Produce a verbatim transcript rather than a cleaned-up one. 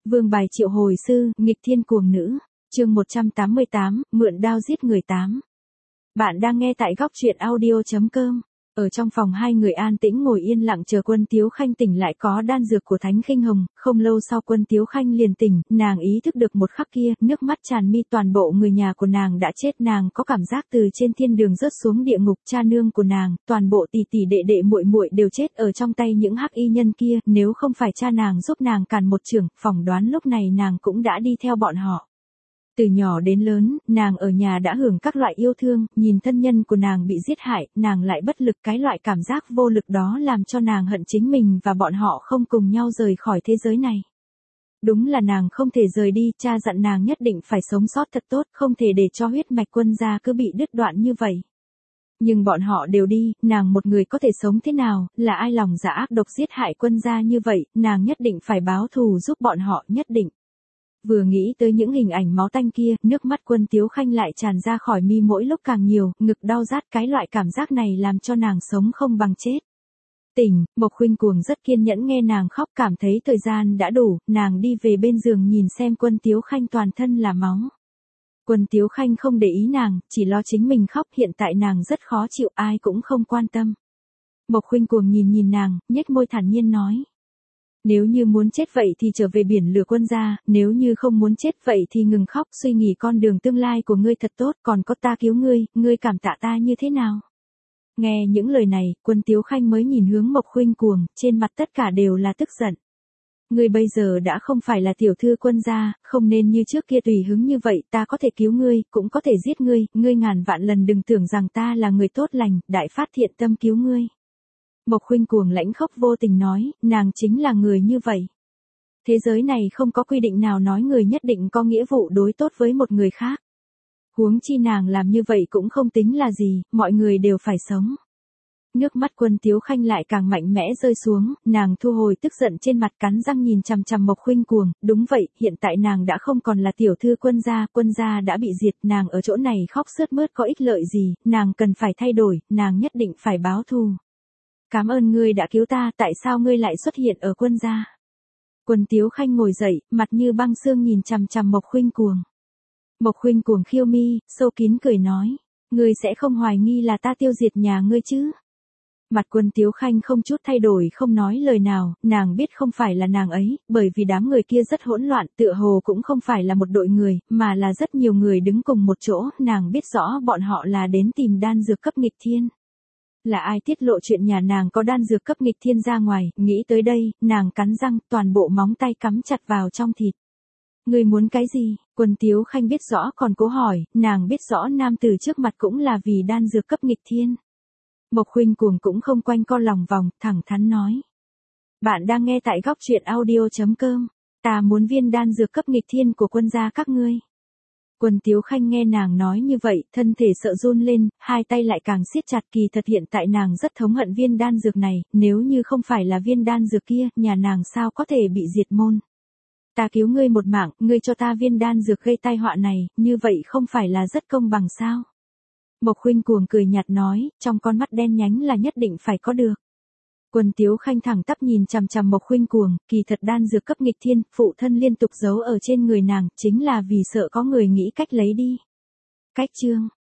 Vương bài triệu hồi sư, nghịch thiên cuồng nữ. Chương một trăm tám mươi tám, mượn đao giết người tám. Bạn đang nghe tại góc truyện audio chấm com. Ở trong phòng hai người an tĩnh ngồi yên lặng chờ Quân Tiếu Khanh tỉnh lại có đan dược của Thánh Khinh Hồng, không lâu sau Quân Tiếu Khanh liền tỉnh, nàng ý thức được một khắc kia, nước mắt tràn mi, toàn bộ người nhà của nàng đã chết, nàng có cảm giác từ trên thiên đường rớt xuống địa ngục, cha nương của nàng, toàn bộ tỷ tỷ đệ đệ muội muội đều chết ở trong tay những hắc y nhân kia, nếu không phải cha nàng giúp nàng càn một chưởng, phỏng đoán lúc này nàng cũng đã đi theo bọn họ. Từ nhỏ đến lớn, nàng ở nhà đã hưởng các loại yêu thương, nhìn thân nhân của nàng bị giết hại, nàng lại bất lực, cái loại cảm giác vô lực đó làm cho nàng hận chính mình và bọn họ không cùng nhau rời khỏi thế giới này. Đúng là nàng không thể rời đi, cha dặn nàng nhất định phải sống sót thật tốt, không thể để cho huyết mạch Quân gia cứ bị đứt đoạn như vậy. Nhưng bọn họ đều đi, nàng một người có thể sống thế nào, là ai lòng dạ ác độc giết hại Quân gia như vậy, nàng nhất định phải báo thù giúp bọn họ, nhất định. Vừa nghĩ tới những hình ảnh máu tanh kia, nước mắt Quân Tiếu Khanh lại tràn ra khỏi mi mỗi lúc càng nhiều, ngực đau rát, cái loại cảm giác này làm cho nàng sống không bằng chết. Tỉnh, Mộc Khuynh Cuồng rất kiên nhẫn nghe nàng khóc, cảm thấy thời gian đã đủ, nàng đi về bên giường nhìn xem Quân Tiếu Khanh toàn thân là máu. Quân Tiếu Khanh không để ý nàng, chỉ lo chính mình khóc, hiện tại nàng rất khó chịu, ai cũng không quan tâm. Mộc Khuynh Cuồng nhìn nhìn nàng, nhếch môi thản nhiên nói. Nếu như muốn chết vậy thì trở về biển lửa Quân gia, nếu như không muốn chết vậy thì ngừng khóc, suy nghĩ con đường tương lai của ngươi thật tốt, còn có ta cứu ngươi, ngươi cảm tạ ta như thế nào? Nghe những lời này, Quân Tiếu Khanh mới nhìn hướng Mộc Khuynh Cuồng, trên mặt tất cả đều là tức giận. Ngươi bây giờ đã không phải là tiểu thư Quân gia, không nên như trước kia tùy hứng như vậy, ta có thể cứu ngươi, cũng có thể giết ngươi, ngươi ngàn vạn lần đừng tưởng rằng ta là người tốt lành, đại phát thiện tâm cứu ngươi. Mộc Khuynh Cuồng lãnh khốc vô tình nói, nàng chính là người như vậy. Thế giới này không có quy định nào nói người nhất định có nghĩa vụ đối tốt với một người khác. Huống chi nàng làm như vậy cũng không tính là gì, mọi người đều phải sống. Nước mắt Quân Tiếu Khanh lại càng mạnh mẽ rơi xuống, nàng thu hồi tức giận trên mặt, cắn răng nhìn chằm chằm Mộc Khuynh Cuồng, đúng vậy, hiện tại nàng đã không còn là tiểu thư Quân gia, Quân gia đã bị diệt, nàng ở chỗ này khóc sướt mướt có ích lợi gì, nàng cần phải thay đổi, nàng nhất định phải báo thù. Cảm ơn ngươi đã cứu ta, tại sao ngươi lại xuất hiện ở Quân gia? Quân Tiếu Khanh ngồi dậy, mặt như băng xương nhìn chằm chằm Mộc Khuynh Cuồng. Mộc Khuynh Cuồng khiêu mi, sâu kín cười nói, ngươi sẽ không hoài nghi là ta tiêu diệt nhà ngươi chứ? Mặt Quân Tiếu Khanh không chút thay đổi, không nói lời nào, nàng biết không phải là nàng ấy, bởi vì đám người kia rất hỗn loạn, tựa hồ cũng không phải là một đội người, mà là rất nhiều người đứng cùng một chỗ, nàng biết rõ bọn họ là đến tìm đan dược cấp nghịch thiên. Là ai tiết lộ chuyện nhà nàng có đan dược cấp nghịch thiên ra ngoài, nghĩ tới đây, nàng cắn răng, toàn bộ móng tay cắm chặt vào trong thịt. Ngươi muốn cái gì? Quân Tiếu Khanh biết rõ còn cố hỏi, nàng biết rõ nam tử trước mặt cũng là vì đan dược cấp nghịch thiên. Mộc Khuynh Cuồng cũng không quanh co lòng vòng, thẳng thắn nói. Bạn đang nghe tại góc truyện audio chấm com, ta muốn viên đan dược cấp nghịch thiên của Quân gia các ngươi. Quân Tiếu Khanh nghe nàng nói như vậy, thân thể sợ run lên, hai tay lại càng siết chặt, kỳ thật hiện tại nàng rất thống hận viên đan dược này, nếu như không phải là viên đan dược kia, nhà nàng sao có thể bị diệt môn. Ta cứu ngươi một mạng, ngươi cho ta viên đan dược gây tai họa này, như vậy không phải là rất công bằng sao? Mộc Khuynh Cuồng cười nhạt nói, trong con mắt đen nhánh là nhất định phải có được. Quân Tiếu Khanh thẳng tắp nhìn chằm chằm Mộc Khuynh Cuồng, kỳ thật đan dược cấp nghịch thiên, phụ thân liên tục giấu ở trên người nàng, chính là vì sợ có người nghĩ cách lấy đi. Cách chương,